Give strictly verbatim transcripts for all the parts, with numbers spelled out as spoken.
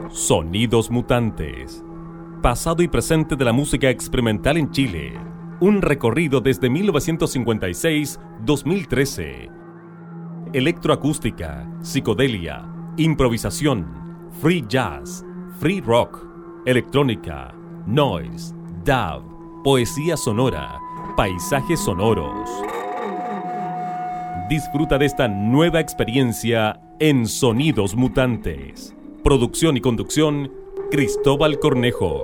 Sonidos mutantes. Pasado y presente de la música experimental en Chile. Un recorrido desde mil novecientos cincuenta y seis a dos mil trece. Electroacústica, psicodelia, improvisación, free jazz, free rock, electrónica, noise, dub, poesía sonora, paisajes sonoros. Disfruta de esta nueva experiencia en Sonidos Mutantes. Producción y conducción, Cristóbal Cornejo.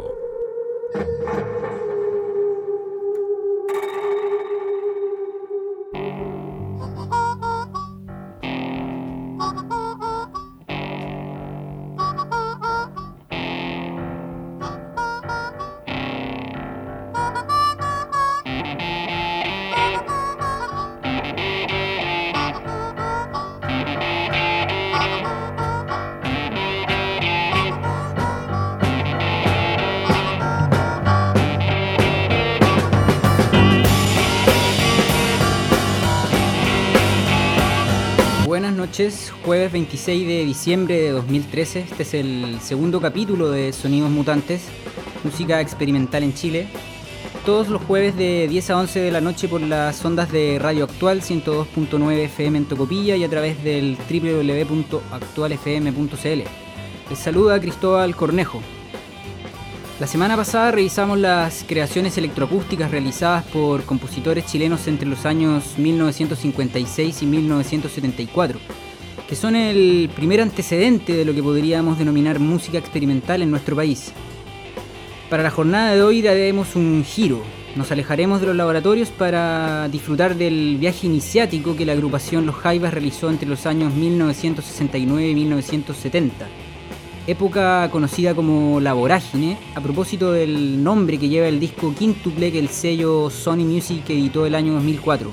Jueves veintiséis de diciembre de dos mil trece, este es el segundo capítulo de Sonidos Mutantes, música experimental en Chile. Todos los jueves de diez a once de la noche por las ondas de Radio Actual ciento dos punto nueve F M en Tocopilla y a través del doble u doble u doble u punto actual f m punto c l. Les saluda Cristóbal Cornejo. La semana pasada revisamos las creaciones electroacústicas realizadas por compositores chilenos entre los años mil novecientos cincuenta y seis y mil novecientos setenta y cuatro, que son el primer antecedente de lo que podríamos denominar música experimental en nuestro país. Para la jornada de hoy daremos un giro. Nos alejaremos de los laboratorios para disfrutar del viaje iniciático que la agrupación Los Jaivas realizó entre los años mil novecientos sesenta y nueve y mil novecientos setenta, época conocida como La Vorágine, a propósito del nombre que lleva el disco quíntuple que el sello Sony Music editó el año dos mil cuatro.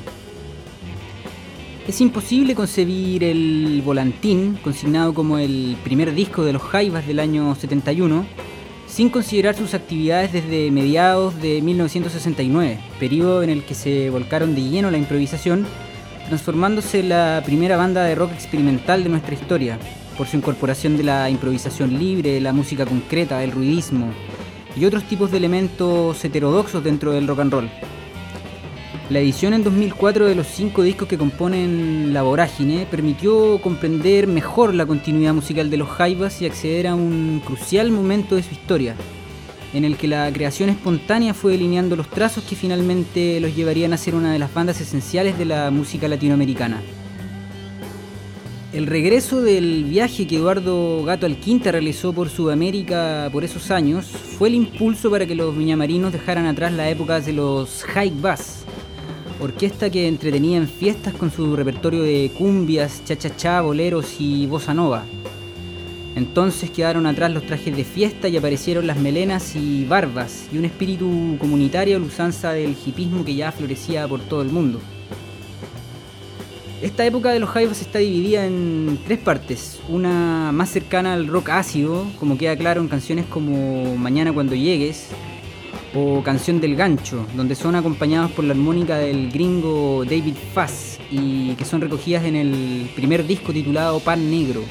Es imposible concebir el Volantín, consignado como el primer disco de Los Jaivas del año setenta y uno, sin considerar sus actividades desde mediados de mil novecientos sesenta y nueve, periodo en el que se volcaron de lleno a la improvisación, transformándose en la primera banda de rock experimental de nuestra historia, por su incorporación de la improvisación libre, la música concreta, el ruidismo y otros tipos de elementos heterodoxos dentro del rock and roll. La edición en dos mil cuatro de los cinco discos que componen La Vorágine permitió comprender mejor la continuidad musical de Los Jaivas y acceder a un crucial momento de su historia, en el que la creación espontánea fue delineando los trazos que finalmente los llevarían a ser una de las bandas esenciales de la música latinoamericana. El regreso del viaje que Eduardo Gato Alquinta realizó por Sudamérica por esos años fue el impulso para que los viñamarinos dejaran atrás la época de los Jaivas, orquesta que entretenía en fiestas con su repertorio de cumbias, cha-cha-cha, boleros y bossa nova. Entonces quedaron atrás los trajes de fiesta y aparecieron las melenas y barbas y un espíritu comunitario a la usanza del hipismo que ya florecía por todo el mundo. Esta época de los Jaivas está dividida en tres partes, una más cercana al rock ácido, como queda claro en canciones como Mañana cuando llegues, o Canción del Gancho, donde son acompañados por la armónica del gringo David Fass y que son recogidas en el primer disco titulado Pan Negro.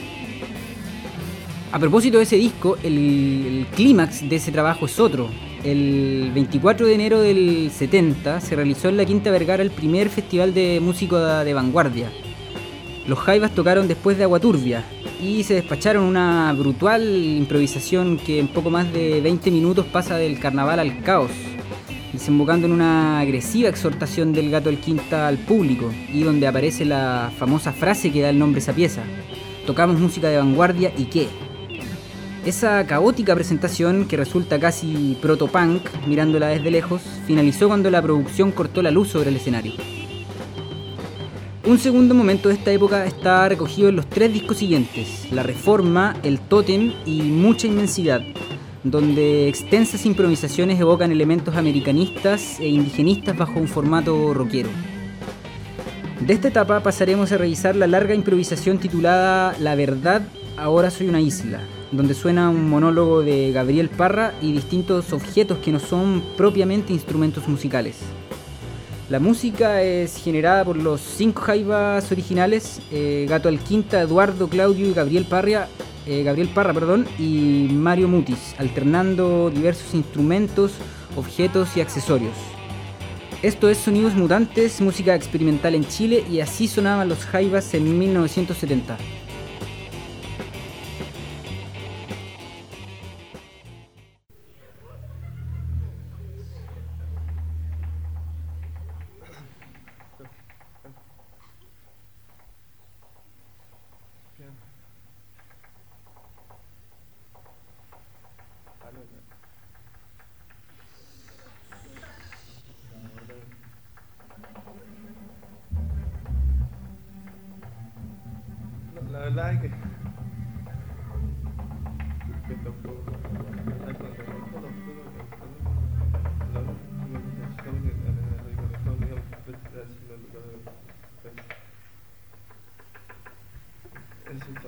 A propósito de ese disco, el, el clímax de ese trabajo es otro. El veinticuatro de enero del setenta se realizó en la Quinta Vergara el primer festival de música de vanguardia. Los Jaivas tocaron después de Agua Turbia y se despacharon una brutal improvisación que en poco más de veinte minutos pasa del carnaval al caos, desembocando en una agresiva exhortación del Gato Alquinta al público y donde aparece la famosa frase que da el nombre a esa pieza: tocamos música de vanguardia y qué. Esa caótica presentación, que resulta casi proto-punk mirándola desde lejos, finalizó cuando la producción cortó la luz sobre el escenario. Un segundo momento de esta época está recogido en los tres discos siguientes: La Reforma, El Tótem y Mucha Inmensidad, donde extensas improvisaciones evocan elementos americanistas e indigenistas bajo un formato rockero. De esta etapa pasaremos a revisar la larga improvisación titulada La Verdad, ahora soy una isla, donde suena un monólogo de Gabriel Parra y distintos objetos que no son propiamente instrumentos musicales. La música es generada por los cinco Jaivas originales, eh, Gato Alquinta, Eduardo, Claudio y Gabriel Parra, eh, Gabriel Parra, perdón, y Mario Mutis, alternando diversos instrumentos, objetos y accesorios. Esto es Sonidos Mutantes, música experimental en Chile, y así sonaban los Jaivas en mil novecientos setenta. La verdad es que, que tampoco eso es todo.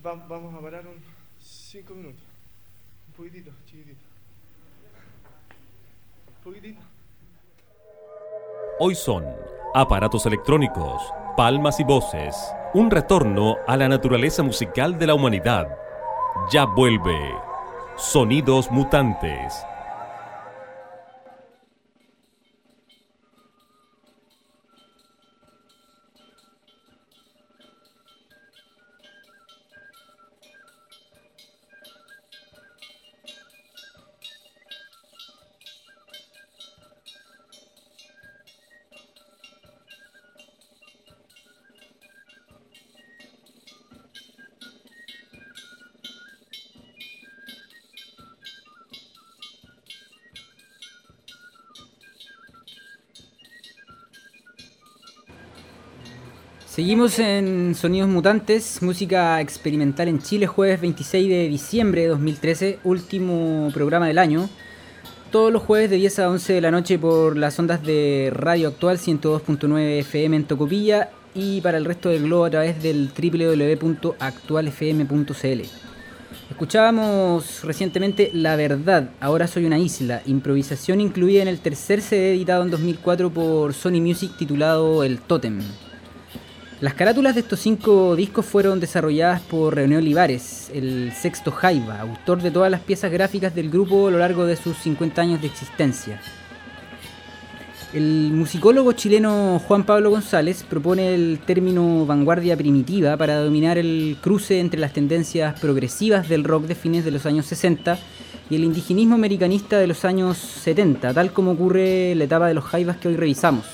Va- vamos a parar un cinco minutos. Un poquitito, chiquitito. Un poquitito. Hoy son aparatos electrónicos, palmas y voces, un retorno a la naturaleza musical de la humanidad. Ya vuelve Sonidos Mutantes. Seguimos en Sonidos Mutantes, música experimental en Chile, jueves veintiséis de diciembre de dos mil trece, último programa del año. Todos los jueves de diez a once de la noche por las ondas de Radio Actual ciento dos punto nueve F M en Tocopilla y para el resto del globo a través del doble u doble u doble u punto actual f m punto c l. Escuchábamos recientemente La Verdad, Ahora Soy Una Isla, improvisación incluida en el tercer C D editado en dos mil cuatro por Sony Music titulado El Tótem. Las carátulas de estos cinco discos fueron desarrolladas por René Olivares, el sexto Jaiba, autor de todas las piezas gráficas del grupo a lo largo de sus cincuenta años de existencia. El musicólogo chileno Juan Pablo González propone el término vanguardia primitiva para dominar el cruce entre las tendencias progresivas del rock de fines de los años sesenta y el indigenismo americanista de los años setenta, tal como ocurre en la etapa de los Jaivas que hoy revisamos.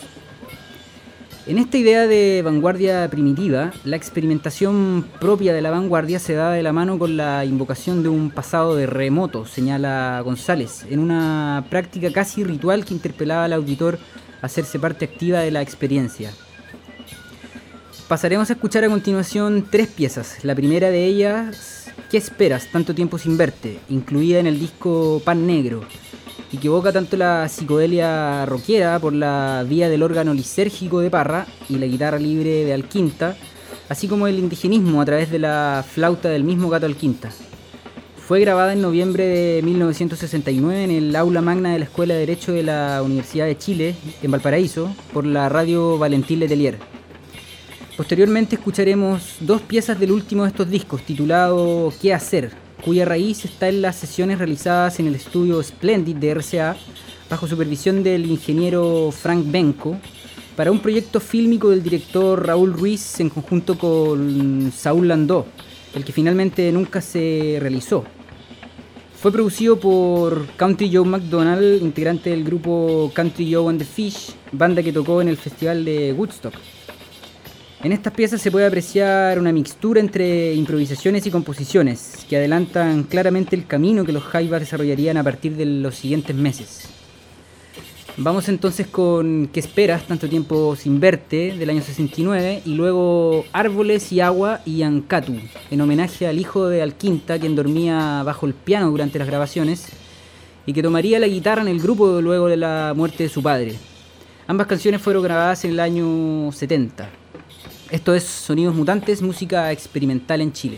En esta idea de vanguardia primitiva, la experimentación propia de la vanguardia se da de la mano con la invocación de un pasado de remoto, señala González, en una práctica casi ritual que interpelaba al auditor a hacerse parte activa de la experiencia. Pasaremos a escuchar a continuación tres piezas. La primera de ellas, ¿Qué esperas? Tanto tiempo sin verte, incluida en el disco Pan Negro, y que evoca tanto la psicodelia rockera por la vía del órgano lisérgico de Parra y la guitarra libre de Alquinta, así como el indigenismo a través de la flauta del mismo Gato Alquinta. Fue grabada en noviembre de mil novecientos sesenta y nueve en el aula magna de la Escuela de Derecho de la Universidad de Chile, en Valparaíso, por la radio Valentín Letelier. Posteriormente escucharemos dos piezas del último de estos discos, titulado ¿Qué hacer?, cuya raíz está en las sesiones realizadas en el estudio Splendid de R C A, bajo supervisión del ingeniero Frank Benko, para un proyecto fílmico del director Raúl Ruiz en conjunto con Saúl Landó, el que finalmente nunca se realizó. Fue producido por Country Joe McDonald, integrante del grupo Country Joe and the Fish, banda que tocó en el Festival de Woodstock. En estas piezas se puede apreciar una mixtura entre improvisaciones y composiciones que adelantan claramente el camino que los Jaivas desarrollarían a partir de los siguientes meses. Vamos entonces con ¿Qué esperas? Tanto tiempo sin verte, del año sesenta y nueve, y luego Árboles y Agua y Ancatu, en homenaje al hijo de Alquinta, quien dormía bajo el piano durante las grabaciones y que tomaría la guitarra en el grupo luego de la muerte de su padre. Ambas canciones fueron grabadas en el año setenta. Esto es Sonidos Mutantes, música experimental en Chile.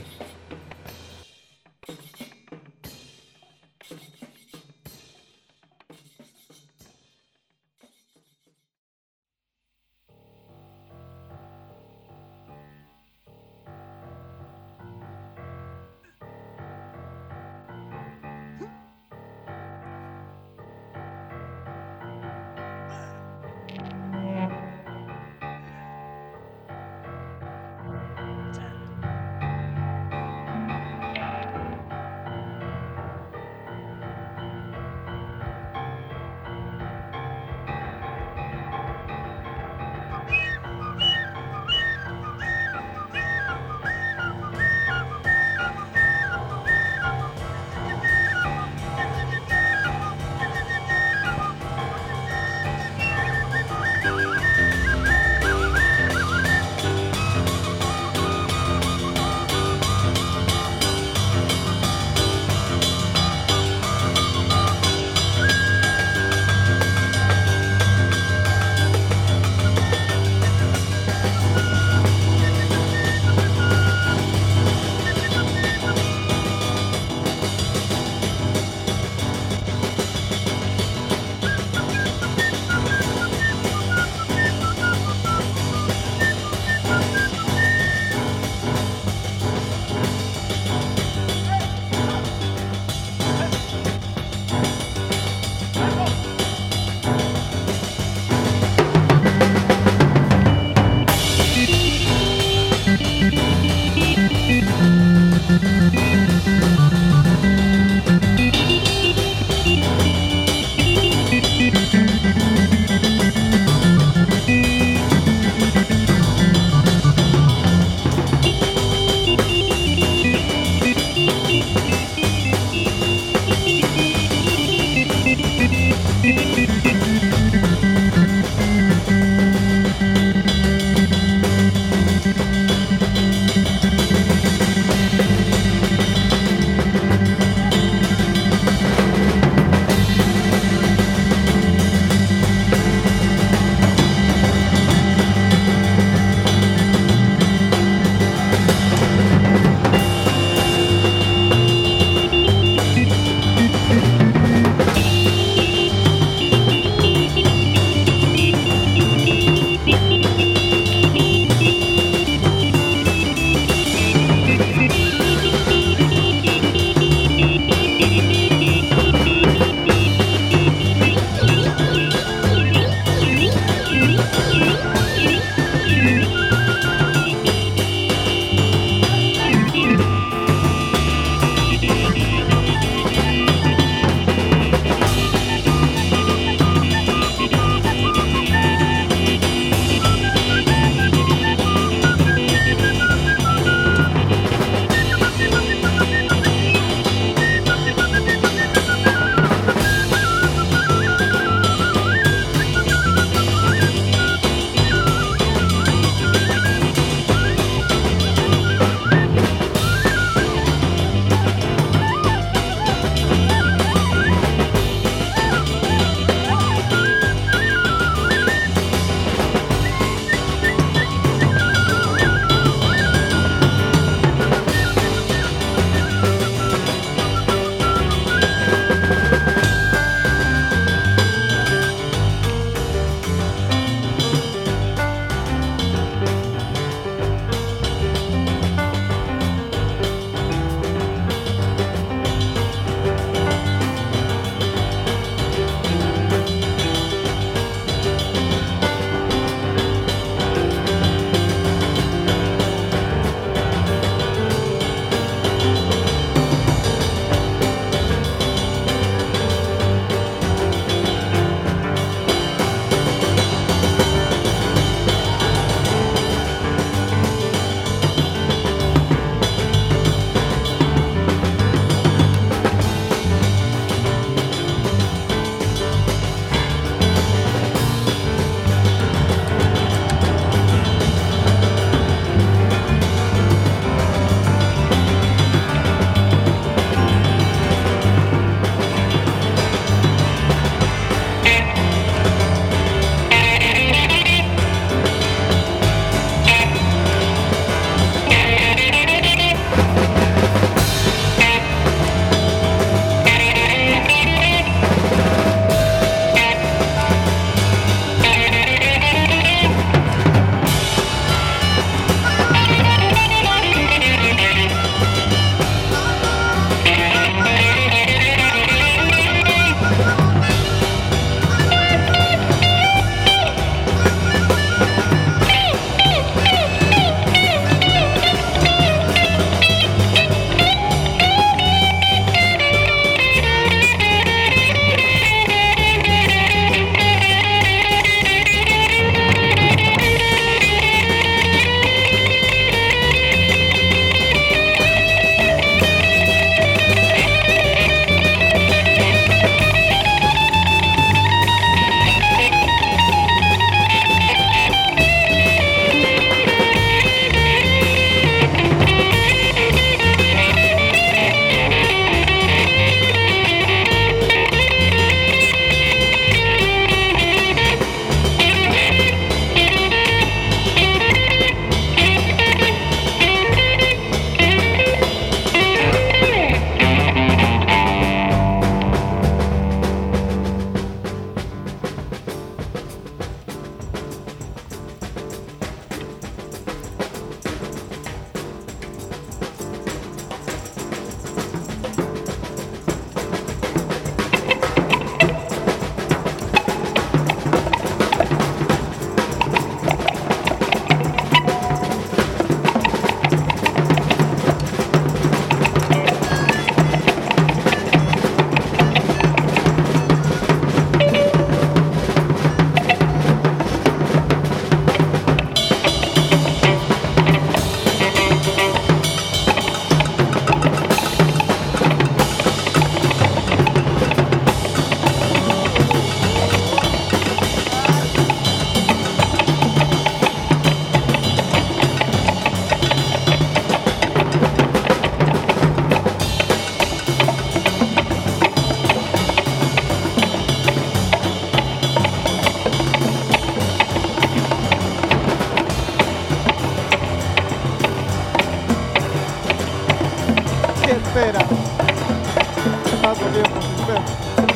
espera. Tanto tiempo sin ver.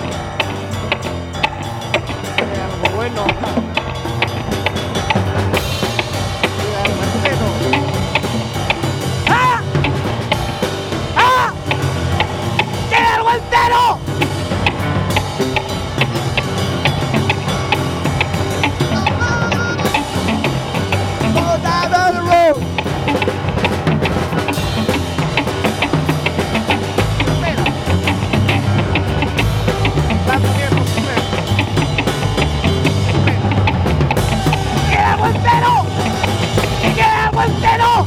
Hay algo bueno. Hay algo entero. ¡Ah! ¡Ah! ¡Tiene algo entero! Go down the road. Espera. Tanto tiempo sin ver. Espera. ¡Tiene algo entero! ¡Tiene algo entero!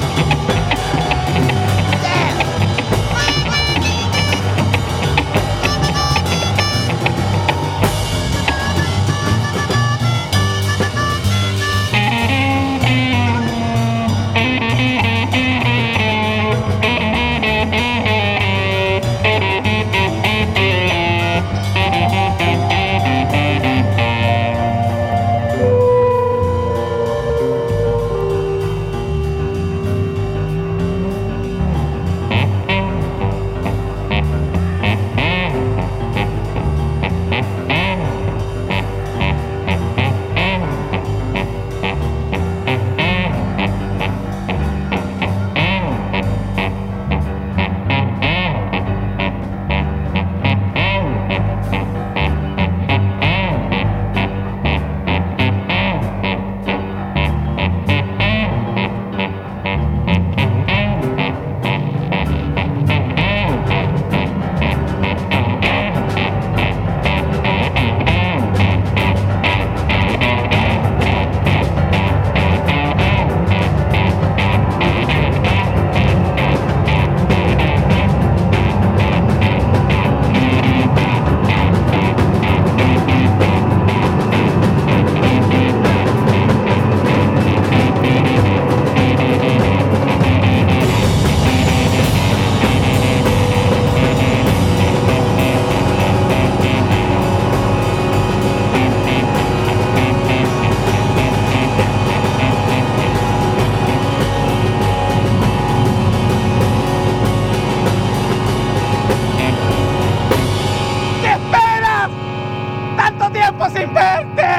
¿Qué esperas? ¡Tanto tiempo sin verte!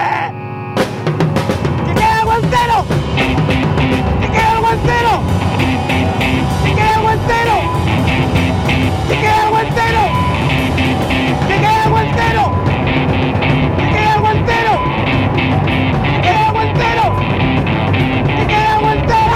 ¡Que quede algo entero! ¡Que quede algo entero! ¡Que quede algo entero! ¡Que quede algo entero! ¡Que quede algo entero! ¡Que quede algo entero! ¡Que quede algo entero! ¡Que quede algo entero!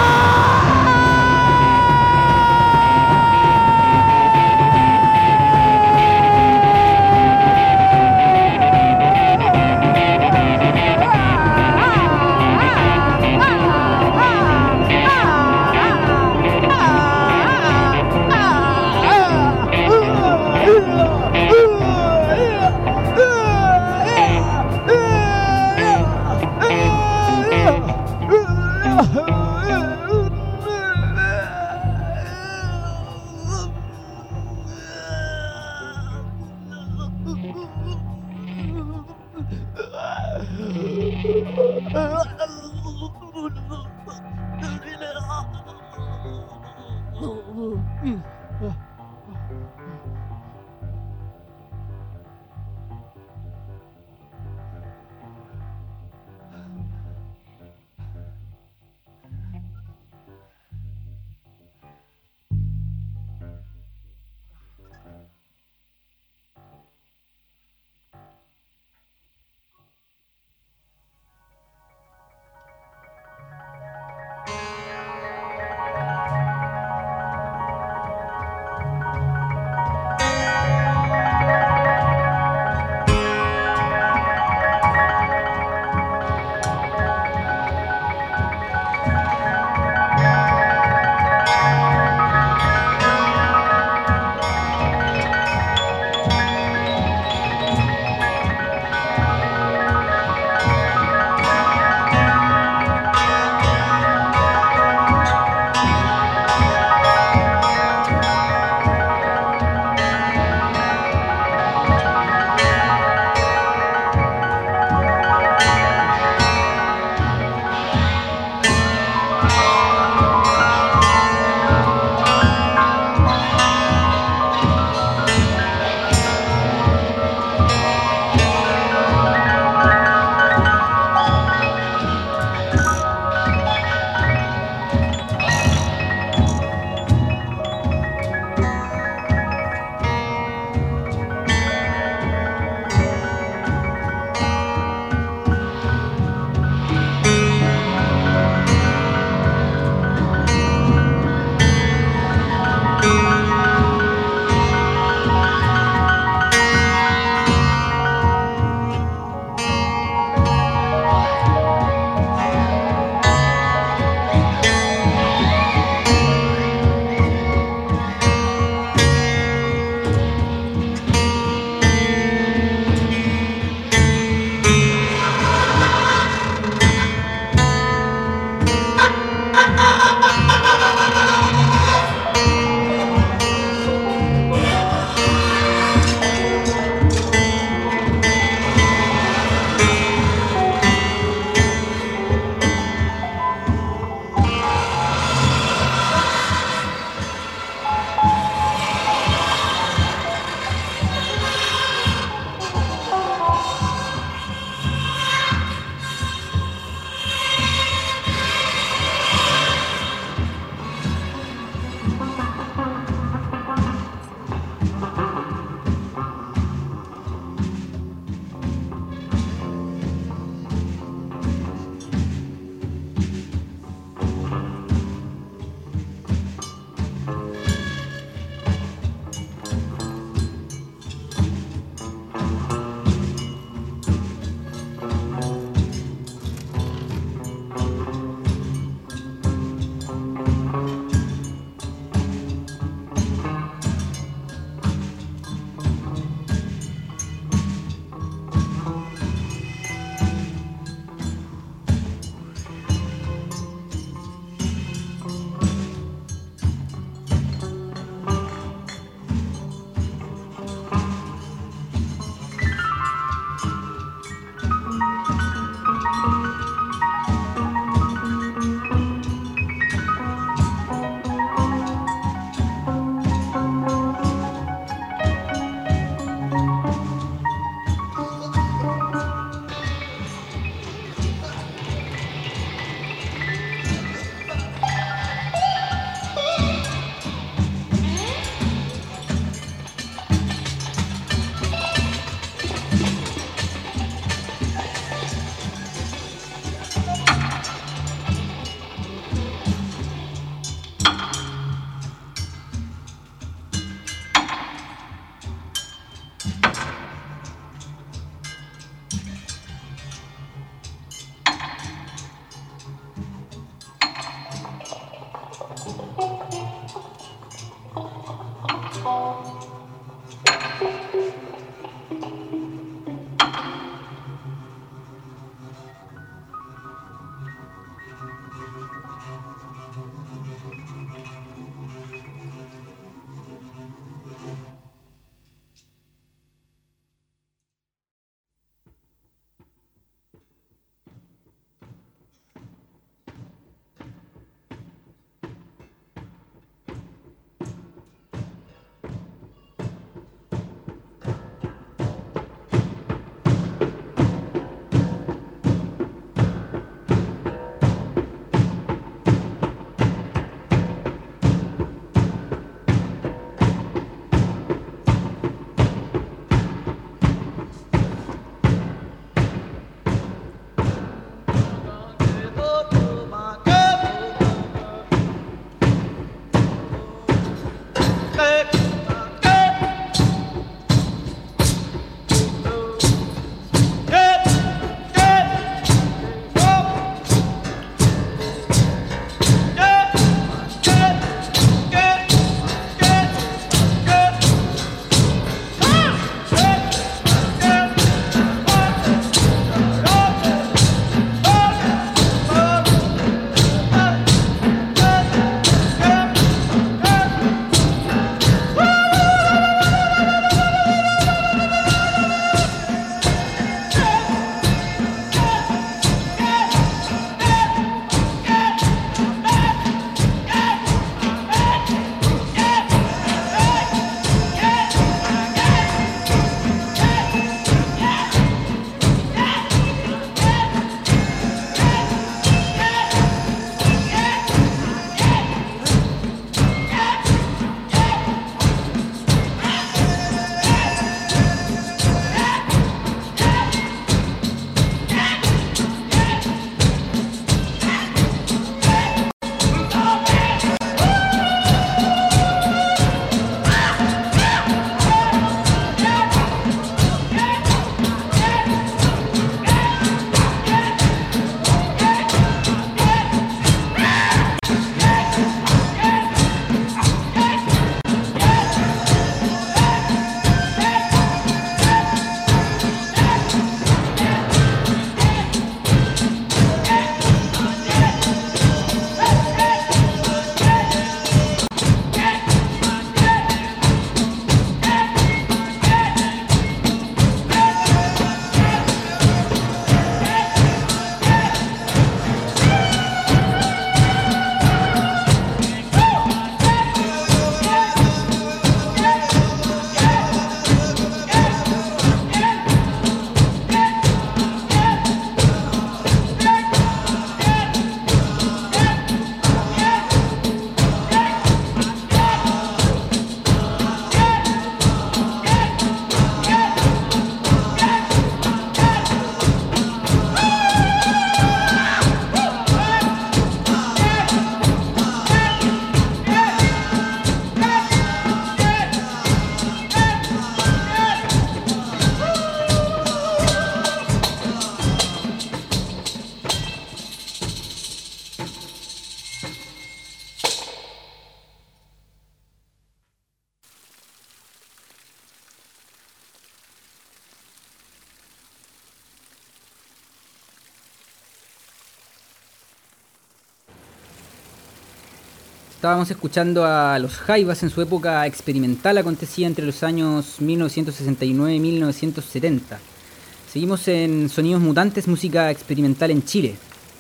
Estábamos escuchando a los Jaivas en su época experimental, acontecía entre los años mil novecientos sesenta y nueve y mil novecientos setenta. Seguimos en Sonidos Mutantes, música experimental en Chile.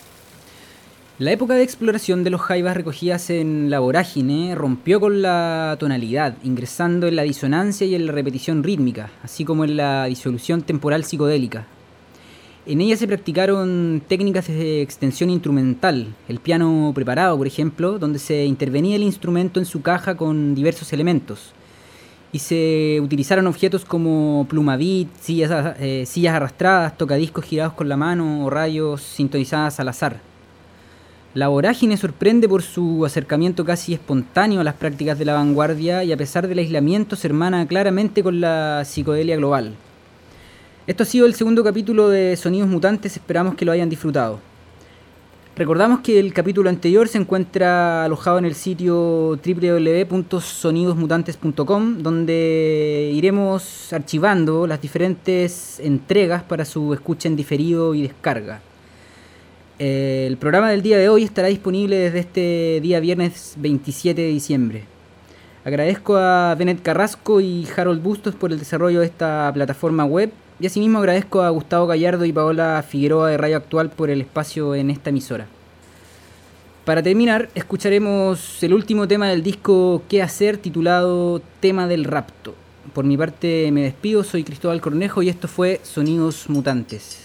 La época de exploración de los Jaivas recogidas en La Vorágine rompió con la tonalidad, ingresando en la disonancia y en la repetición rítmica, así como en la disolución temporal psicodélica. En ella se practicaron técnicas de extensión instrumental, el piano preparado, por ejemplo, donde se intervenía el instrumento en su caja con diversos elementos, y se utilizaron objetos como plumavit, sillas, eh, sillas arrastradas, tocadiscos girados con la mano o radios sintonizadas al azar. La Vorágine sorprende por su acercamiento casi espontáneo a las prácticas de la vanguardia y, a pesar del aislamiento, se hermana claramente con la psicodelia global. Esto ha sido el segundo capítulo de Sonidos Mutantes, esperamos que lo hayan disfrutado. Recordamos que el capítulo anterior se encuentra alojado en el sitio doble u doble u doble u punto sonidos mutantes punto com, donde iremos archivando las diferentes entregas para su escucha en diferido y descarga. El programa del día de hoy estará disponible desde este día viernes veintisiete de diciembre. Agradezco a Benet Carrasco y Harold Bustos por el desarrollo de esta plataforma web, y asimismo agradezco a Gustavo Gallardo y Paola Figueroa de Radio Actual por el espacio en esta emisora. Para terminar, escucharemos el último tema del disco ¿Qué hacer?, titulado Tema del Rapto. Por mi parte me despido, soy Cristóbal Cornejo y esto fue Sonidos Mutantes.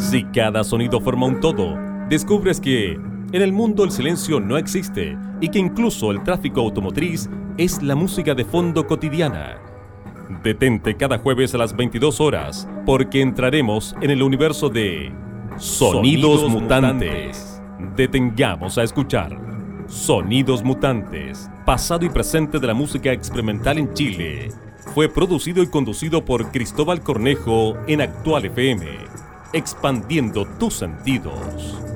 Si cada sonido forma un todo, descubres que en el mundo el silencio no existe y que incluso el tráfico automotriz es la música de fondo cotidiana. Detente cada jueves a las veintidós horas, porque entraremos en el universo de Sonidos, Sonidos mutantes. mutantes. Detengamos a escuchar Sonidos Mutantes, pasado y presente de la música experimental en Chile. Fue producido y conducido por Cristóbal Cornejo en Actual F M, expandiendo tus sentidos.